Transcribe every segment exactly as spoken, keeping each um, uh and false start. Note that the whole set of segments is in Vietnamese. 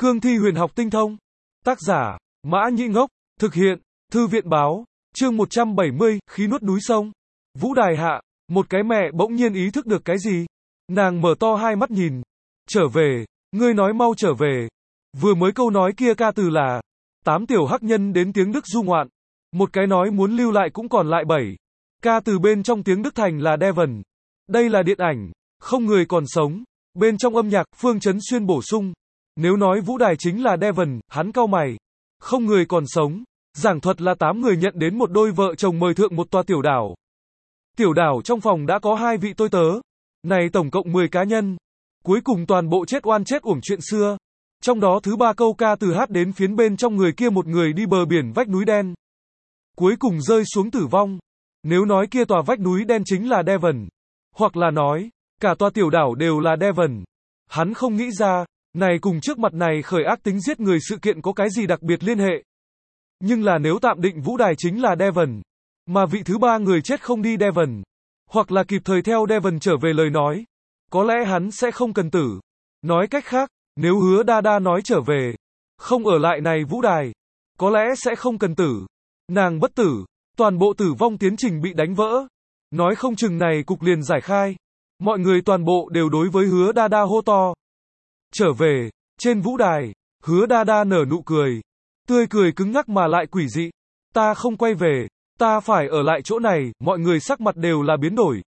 Cương thi huyền học tinh thông. Tác giả, Mã Nhĩ Ngốc. Thực hiện, Thư viện báo. Chương một trăm bảy mươi, khí nuốt núi sông. Vũ đài hạ, một cái mẹ bỗng nhiên ý thức được cái gì. Nàng mở to hai mắt nhìn. Trở về, ngươi nói mau trở về. Vừa mới câu nói kia ca từ là, tám tiểu hắc nhân đến tiếng Đức du ngoạn. Một cái nói muốn lưu lại cũng còn lại bảy. Ca từ bên trong tiếng Đức thành là Devon. Đây là điện ảnh, không người còn sống. Bên trong âm nhạc, Phương Chấn Xuyên bổ sung. Nếu nói vũ đài chính là Devon, hắn cau mày. Không người còn sống. Giảng thuật là tám người nhận đến một đôi vợ chồng mời thượng một tòa tiểu đảo. Tiểu đảo trong phòng đã có hai vị tôi tớ. Này tổng cộng mười cá nhân. Cuối cùng toàn bộ chết oan chết uổng chuyện xưa. Trong đó thứ ba câu ca từ hát đến phiến bên trong người kia một người đi bờ biển vách núi đen. Cuối cùng rơi xuống tử vong. Nếu nói kia tòa vách núi đen chính là Devon. Hoặc là nói, cả tòa tiểu đảo đều là Devon. Hắn không nghĩ ra, này cùng trước mặt này khởi ác tính giết người sự kiện có cái gì đặc biệt liên hệ. Nhưng là nếu tạm định vũ đài chính là Devon, mà vị thứ ba người chết không đi Devon, hoặc là kịp thời theo Devon trở về lời nói, có lẽ hắn sẽ không cần tử. Nói cách khác, nếu Hứa Đa Đa nói trở về, không ở lại này vũ đài, có lẽ sẽ không cần tử. Nàng bất tử, toàn bộ tử vong tiến trình bị đánh vỡ. Nói không chừng này cục liền giải khai. Mọi người toàn bộ đều đối với Hứa Đa Đa hô to. Trở về, trên vũ đài, Hứa Đa Đa nở nụ cười. Tươi cười cứng ngắc mà lại quỷ dị. Ta không quay về, ta phải ở lại chỗ này, mọi người sắc mặt đều là biến đổi.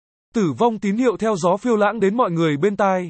Tử vong tín hiệu theo gió phiêu lãng đến mọi người bên tai.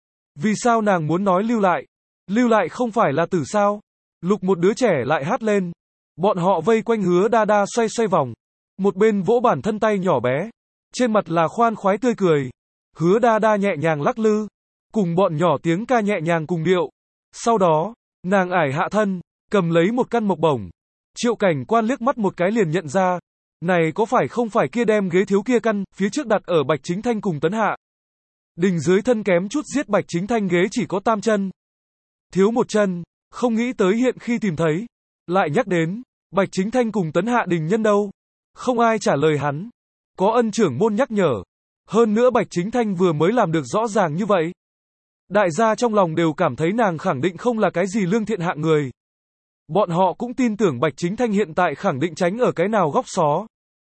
Vì sao nàng muốn nói lưu lại? Lưu lại không phải là tử sao? Lục một đứa trẻ lại hát lên. Bọn họ vây quanh Hứa Đa Đa xoay xoay vòng. Một bên vỗ bản thân tay nhỏ bé. Trên mặt là khoan khoái tươi cười. Hứa Đa Đa nhẹ nhàng lắc lư. Cùng bọn nhỏ tiếng ca nhẹ nhàng cùng điệu. Sau đó, nàng ải hạ thân, cầm lấy một căn mộc bổng. Triệu Cảnh Quan liếc mắt một cái liền nhận ra. Này có phải không phải kia đem ghế thiếu kia căn, phía trước đặt ở Bạch Chính Thanh cùng Tấn Hạ. Đình dưới thân kém chút giết Bạch Chính Thanh ghế chỉ có tam chân. Thiếu một chân, không nghĩ tới hiện khi tìm thấy. Lại nhắc đến, Bạch Chính Thanh cùng Tấn Hạ đình nhân đâu. Không ai trả lời hắn. Có ân trưởng môn nhắc nhở. Hơn nữa Bạch Chính Thanh vừa mới làm được rõ ràng như vậy. Đại gia trong lòng đều cảm thấy nàng khẳng định không là cái gì lương thiện hạng người. Bọn họ cũng tin tưởng Bạch Chính Thanh hiện tại khẳng định tránh ở cái nào góc xó.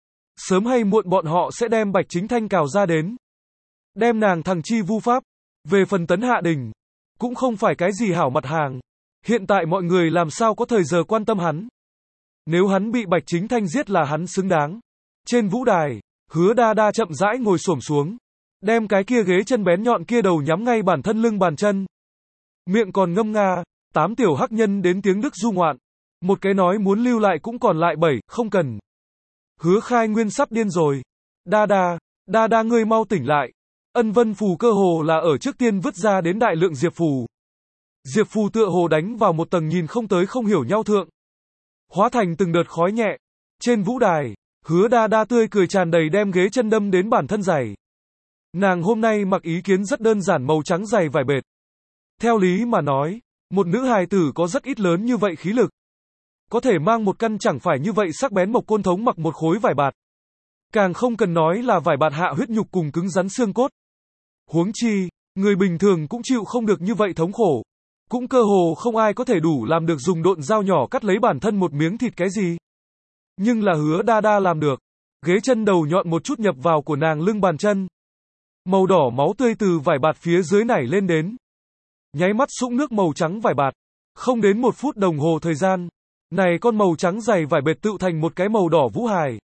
Sớm hay muộn bọn họ sẽ đem Bạch Chính Thanh cào ra đến. Đem nàng thằng chi vu pháp. Về phần Tấn Hạ Đình, cũng không phải cái gì hảo mặt hàng. Hiện tại mọi người làm sao có thời giờ quan tâm hắn. Nếu hắn bị Bạch Chính Thanh giết là hắn xứng đáng. Trên vũ đài, Hứa Đa Đa chậm rãi ngồi xổm xuống. Đem cái kia ghế chân bén nhọn kia đầu nhắm ngay bản thân lưng bàn chân. Miệng còn ngâm nga, tám tiểu hắc nhân đến tiếng Đức du ngoạn. Một cái nói muốn lưu lại cũng còn lại bảy, không cần. Hứa Khai Nguyên sắp điên rồi. Đa Đa, Đa Đa ngươi mau tỉnh lại. Ân Vân Phù cơ hồ là ở trước tiên vứt ra đến đại lượng Diệp Phù. Diệp Phù tựa hồ đánh vào một tầng nhìn không tới không hiểu nhau thượng. Hóa thành từng đợt khói nhẹ. Trên vũ đài, Hứa Đa Đa tươi cười tràn đầy đem ghế chân đâm đến bản thân giày. Nàng hôm nay mặc ý kiến rất đơn giản màu trắng dày vải bệt. Theo lý mà nói, một nữ hài tử có rất ít lớn như vậy khí lực. Có thể mang một căn chẳng phải như vậy sắc bén mộc côn thống mặc một khối vải bạt. Càng không cần nói là vải bạt hạ huyết nhục cùng cứng rắn xương cốt. Huống chi, người bình thường cũng chịu không được như vậy thống khổ. Cũng cơ hồ không ai có thể đủ làm được dùng độn dao nhỏ cắt lấy bản thân một miếng thịt cái gì. Nhưng là Hứa Đa Đa làm được. Ghế chân đầu nhọn một chút nhập vào của nàng lưng bàn chân. Màu đỏ máu tươi từ vải bạt phía dưới nảy lên đến. Nháy mắt sũng nước màu trắng vải bạt. Không đến một phút đồng hồ thời gian. Này con màu trắng dày vải bệt tự thành một cái màu đỏ vũ hài.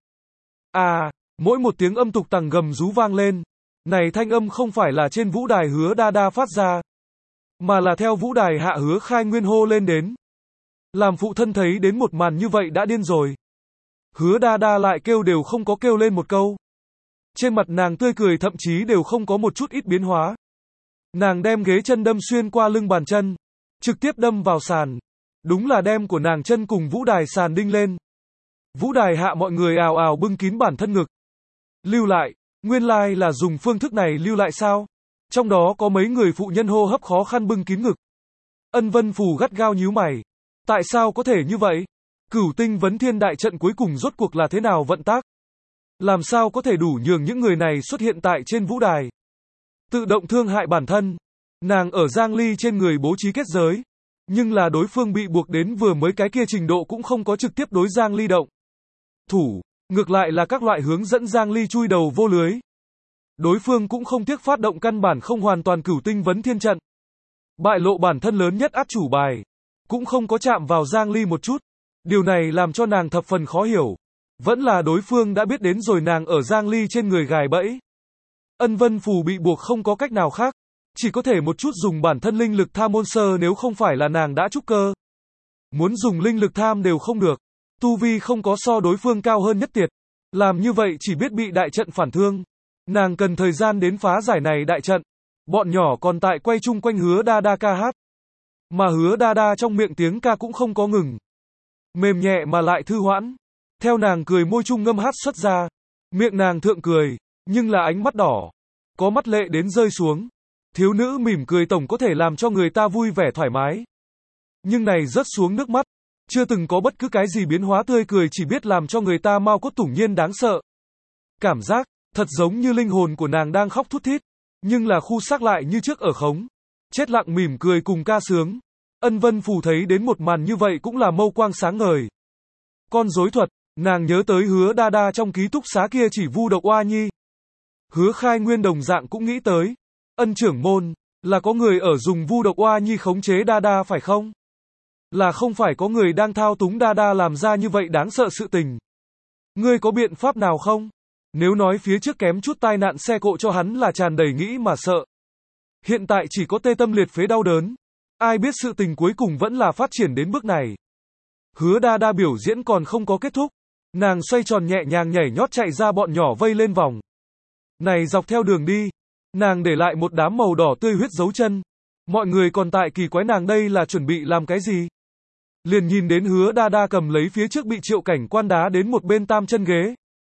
À, mỗi một tiếng âm tục tằng gầm rú vang lên. Này thanh âm không phải là trên vũ đài Hứa Đa Đa phát ra. Mà là theo vũ đài hạ Hứa Khai Nguyên hô lên đến. Làm phụ thân thấy đến một màn như vậy đã điên rồi. Hứa Đa Đa lại kêu đều không có kêu lên một câu. Trên mặt nàng tươi cười thậm chí đều không có một chút ít biến hóa. Nàng đem ghế chân đâm xuyên qua lưng bàn chân. Trực tiếp đâm vào sàn. Đúng là đem của nàng chân cùng vũ đài sàn đinh lên. Vũ đài hạ mọi người ào ào bưng kín bản thân ngực. Lưu lại, nguyên lai là dùng phương thức này lưu lại sao? Trong đó có mấy người phụ nhân hô hấp khó khăn bưng kín ngực. Ân Vân Phù gắt gao nhíu mày. Tại sao có thể như vậy? Cửu tinh vấn thiên đại trận cuối cùng rốt cuộc là thế nào vận tác? Làm sao có thể đủ nhường những người này xuất hiện tại trên vũ đài? Tự động thương hại bản thân. Nàng ở Giang Ly trên người bố trí kết giới. Nhưng là đối phương bị buộc đến vừa mới cái kia trình độ cũng không có trực tiếp đối Giang Ly động thủ, ngược lại là các loại hướng dẫn Giang Ly chui đầu vô lưới. Đối phương cũng không tiếc phát động căn bản không hoàn toàn cửu tinh vấn thiên trận. Bại lộ bản thân lớn nhất át chủ bài, cũng không có chạm vào Giang Ly một chút. Điều này làm cho nàng thập phần khó hiểu. Vẫn là đối phương đã biết đến rồi nàng ở Giang Ly trên người gài bẫy. Ân Vân Phù bị buộc không có cách nào khác, chỉ có thể một chút dùng bản thân linh lực tham môn sơ nếu không phải là nàng đã trúc cơ. Muốn dùng linh lực tham đều không được, tu vi không có so đối phương cao hơn nhất tiệt. Làm như vậy chỉ biết bị đại trận phản thương. Nàng cần thời gian đến phá giải này đại trận. Bọn nhỏ còn tại quay chung quanh Hứa Đa Đa ca hát. Mà Hứa Đa Đa trong miệng tiếng ca cũng không có ngừng. Mềm nhẹ mà lại thư hoãn. Theo nàng cười môi trung ngâm hát xuất ra. Miệng nàng thượng cười, nhưng là ánh mắt đỏ. Có mắt lệ đến rơi xuống. Thiếu nữ mỉm cười tổng có thể làm cho người ta vui vẻ thoải mái. Nhưng này rớt xuống nước mắt. Chưa từng có bất cứ cái gì biến hóa tươi cười chỉ biết làm cho người ta mau cốt tủng nhiên đáng sợ. Cảm giác, thật giống như linh hồn của nàng đang khóc thút thít. Nhưng là khu xác lại như trước ở khống. Chết lặng mỉm cười cùng ca sướng. Ân Vân Phù thấy đến một màn như vậy cũng là mâu quang sáng ngời. Con rối thuật, nàng nhớ tới Hứa Đa Đa trong ký túc xá kia chỉ vu độc oa nhi. Hứa Khai Nguyên đồng dạng cũng nghĩ tới. Ân trưởng môn, là có người ở dùng vu độc oa nhi khống chế Đa Đa phải không? Là không phải có người đang thao túng Đa Đa làm ra như vậy đáng sợ sự tình. Ngươi có biện pháp nào không? Nếu nói phía trước kém chút tai nạn xe cộ cho hắn là tràn đầy nghĩ mà sợ. Hiện tại chỉ có tê tâm liệt phế đau đớn. Ai biết sự tình cuối cùng vẫn là phát triển đến bước này. Hứa Đa Đa biểu diễn còn không có kết thúc. Nàng xoay tròn nhẹ nhàng nhảy nhót chạy ra bọn nhỏ vây lên vòng. Này dọc theo đường đi. Nàng để lại một đám màu đỏ tươi huyết dấu chân. Mọi người còn tại kỳ quái nàng đây là chuẩn bị làm cái gì. Liền nhìn đến Hứa Đa Đa cầm lấy phía trước bị Triệu Cảnh Quan đá đến một bên tam chân ghế.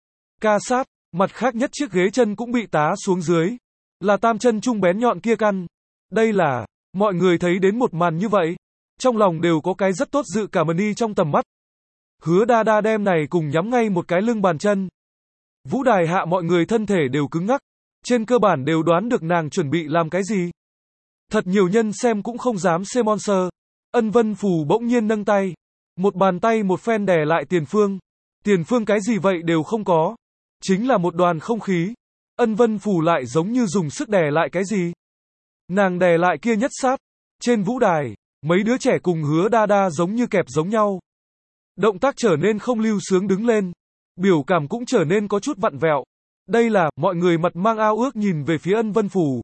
Ca sát, mặt khác nhất chiếc ghế chân cũng bị tá xuống dưới. Là tam chân trung bén nhọn kia căn. Đây là, mọi người thấy đến một màn như vậy. Trong lòng đều có cái rất tốt dự cảm đi trong tầm mắt. Hứa Đa Đa đem này cùng nhắm ngay một cái lưng bàn chân. Vũ đài hạ mọi người thân thể đều cứng ngắc. Trên cơ bản đều đoán được nàng chuẩn bị làm cái gì. Thật nhiều nhân xem cũng không dám xem monster. Ân Vân Phù bỗng nhiên nâng tay. Một bàn tay một phen đè lại Tiền Phương. Tiền Phương cái gì vậy đều không có. Chính là một đoàn không khí. Ân Vân Phù lại giống như dùng sức đè lại cái gì. Nàng đè lại kia nhất sát. Trên vũ đài, mấy đứa trẻ cùng Hứa Đa Đa giống như kẹp giống nhau. Động tác trở nên không lưu sướng đứng lên. Biểu cảm cũng trở nên có chút vặn vẹo. Đây là, mọi người mặt mang ao ước nhìn về phía Ân Vân Phù.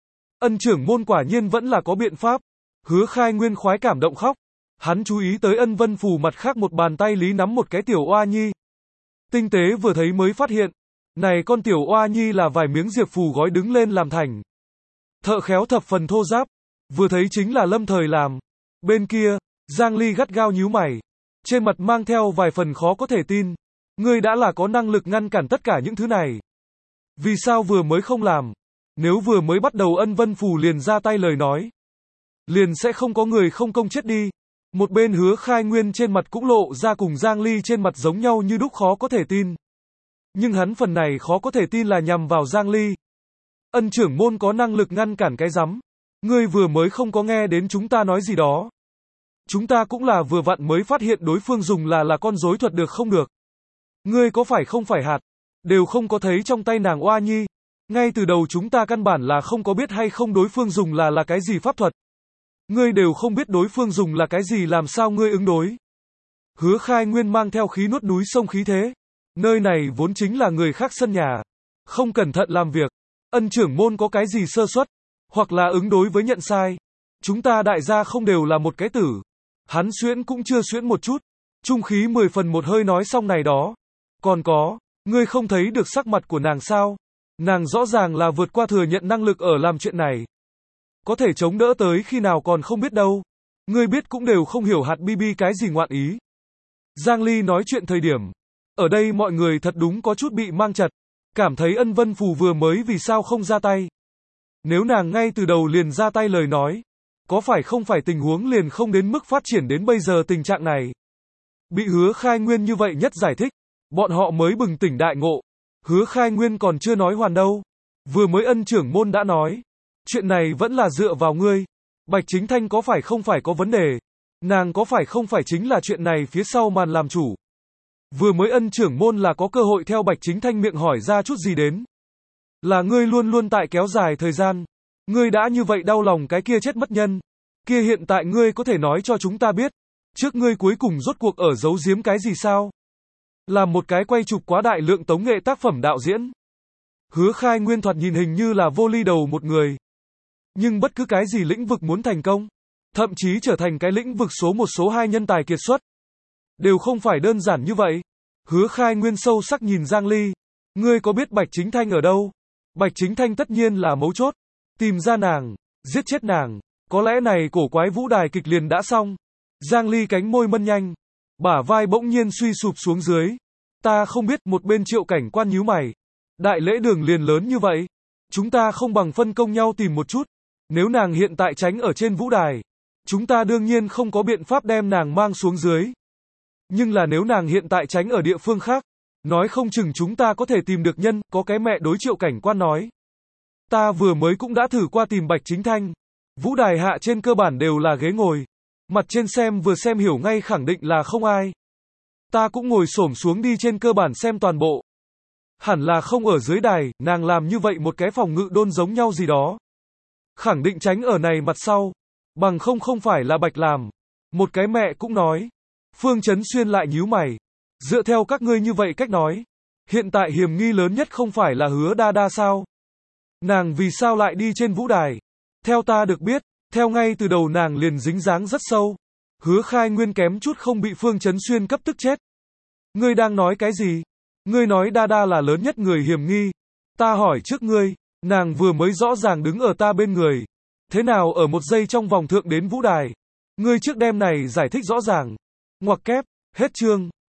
Ân trưởng môn quả nhiên vẫn là có biện pháp. Hứa Khai Nguyên khoái cảm động khóc. Hắn chú ý tới Ân Vân Phù mặt khác một bàn tay lý nắm một cái tiểu oa nhi. Tinh tế vừa thấy mới phát hiện. Này con tiểu oa nhi là vài miếng diệp phù gói đứng lên làm thành. Thợ khéo thập phần thô giáp. Vừa thấy chính là Lâm Thời làm. Bên kia, Giang Ly gắt gao nhíu mày. Trên mặt mang theo vài phần khó có thể tin. Ngươi đã là có năng lực ngăn cản tất cả những thứ này. Vì sao vừa mới không làm? Nếu vừa mới bắt đầu Ân Vân Phù liền ra tay lời nói. Liền sẽ không có người không công chết đi. Một bên Hứa Khai Nguyên trên mặt cũng lộ ra cùng Giang Ly trên mặt giống nhau như đúc khó có thể tin. Nhưng hắn phần này khó có thể tin là nhằm vào Giang Ly. Ân trưởng môn có năng lực ngăn cản cái rắm. Ngươi vừa mới không có nghe đến chúng ta nói gì đó. Chúng ta cũng là vừa vặn mới phát hiện đối phương dùng là là con rối thuật được không được. Ngươi có phải không phải hạt. Đều không có thấy trong tay nàng oa nhi. Ngay từ đầu chúng ta căn bản là không có biết hay không đối phương dùng là là cái gì pháp thuật. Ngươi đều không biết đối phương dùng là cái gì làm sao ngươi ứng đối. Hứa Khai Nguyên mang theo khí nuốt núi sông khí thế. Nơi này vốn chính là người khác sân nhà. Không cẩn thận làm việc. Ân trưởng môn có cái gì sơ suất. Hoặc là ứng đối với nhận sai. Chúng ta đại gia không đều là một cái tử. Hắn xuyễn cũng chưa xuyễn một chút. Trung khí mười phần một hơi nói xong này đó. Còn có, ngươi không thấy được sắc mặt của nàng sao? Nàng rõ ràng là vượt qua thừa nhận năng lực ở làm chuyện này. Có thể chống đỡ tới khi nào còn không biết đâu. Ngươi biết cũng đều không hiểu hạt bi bi cái gì ngoạn ý. Giang Ly nói chuyện thời điểm. Ở đây mọi người thật đúng có chút bị mang chật. Cảm thấy Ân Vân Phù vừa mới vì sao không ra tay. Nếu nàng ngay từ đầu liền ra tay lời nói. Có phải không phải tình huống liền không đến mức phát triển đến bây giờ tình trạng này. Bị Hứa Khai Nguyên như vậy nhất giải thích. Bọn họ mới bừng tỉnh đại ngộ. Hứa Khai Nguyên còn chưa nói hoàn đâu. Vừa mới Ân trưởng môn đã nói. Chuyện này vẫn là dựa vào ngươi. Bạch Chính Thanh có phải không phải có vấn đề. Nàng có phải không phải chính là chuyện này phía sau màn làm chủ. Vừa mới ân trưởng môn là có cơ hội theo Bạch Chính Thanh miệng hỏi ra chút gì đến. Là ngươi luôn luôn tại kéo dài thời gian. Ngươi đã như vậy đau lòng cái kia chết mất nhân. Kia hiện tại ngươi có thể nói cho chúng ta biết. Trước ngươi cuối cùng rốt cuộc ở giấu giếm cái gì sao? Là một cái quay chụp quá đại lượng tống nghệ tác phẩm đạo diễn. Hứa Khai Nguyên thoạt nhìn hình như là vô ly đầu một người. Nhưng bất cứ cái gì lĩnh vực muốn thành công, thậm chí trở thành cái lĩnh vực số một số hai nhân tài kiệt xuất, đều không phải đơn giản như vậy. Hứa Khai Nguyên sâu sắc nhìn Giang Ly. Ngươi có biết Bạch Chính Thanh ở đâu? Bạch Chính Thanh tất nhiên là mấu chốt. Tìm ra nàng, giết chết nàng. Có lẽ này cổ quái vũ đài kịch liền đã xong. Giang Ly cánh môi mân nhanh. Bả vai bỗng nhiên suy sụp xuống dưới. Ta không biết, một bên Triệu Cảnh Quan nhíu mày. Đại lễ đường liền lớn như vậy. Chúng ta không bằng phân công nhau tìm một chút. Nếu nàng hiện tại tránh ở trên vũ đài, chúng ta đương nhiên không có biện pháp đem nàng mang xuống dưới. Nhưng là nếu nàng hiện tại tránh ở địa phương khác, nói không chừng chúng ta có thể tìm được nhân, có cái mẹ đối Triệu Cảnh Quan nói. Ta vừa mới cũng đã thử qua tìm Bạch Chính Thanh. Vũ đài hạ trên cơ bản đều là ghế ngồi. Mặt trên xem vừa xem hiểu ngay khẳng định là không ai. Ta cũng ngồi xổm xuống đi trên cơ bản xem toàn bộ. Hẳn là không ở dưới đài, nàng làm như vậy một cái phòng ngự đôn giống nhau gì đó. Khẳng định tránh ở này mặt sau. Bằng không không phải là Bạch làm. Một cái mẹ cũng nói. Phương Chấn Xuyên lại nhíu mày. Dựa theo các ngươi như vậy cách nói. Hiện tại hiểm nghi lớn nhất không phải là Hứa Đa Đa sao? Nàng vì sao lại đi trên vũ đài? Theo ta được biết, theo ngay từ đầu nàng liền dính dáng rất sâu. Hứa Khai Nguyên kém chút không bị Phương Chấn Xuyên cấp tức chết. Ngươi đang nói cái gì? Ngươi nói Đa Đa là lớn nhất người hiểm nghi. Ta hỏi trước ngươi, nàng vừa mới rõ ràng đứng ở ta bên người. Thế nào ở một giây trong vòng thượng đến vũ đài? Ngươi trước đêm này giải thích rõ ràng. Ngoặc kép, hết chương.